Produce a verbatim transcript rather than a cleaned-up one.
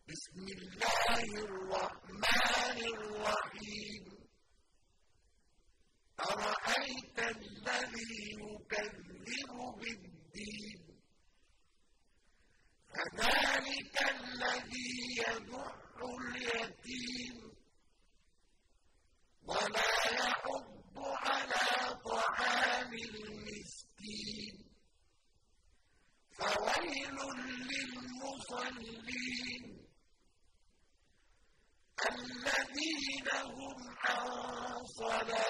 بسم الله الرحمن الرحيم أرأيت الذي يكذب بالدين فذلك الذي يدع اليتيم ولا يحض على طعام المسكين فويل للمصلين الذين هم عن صلاتهم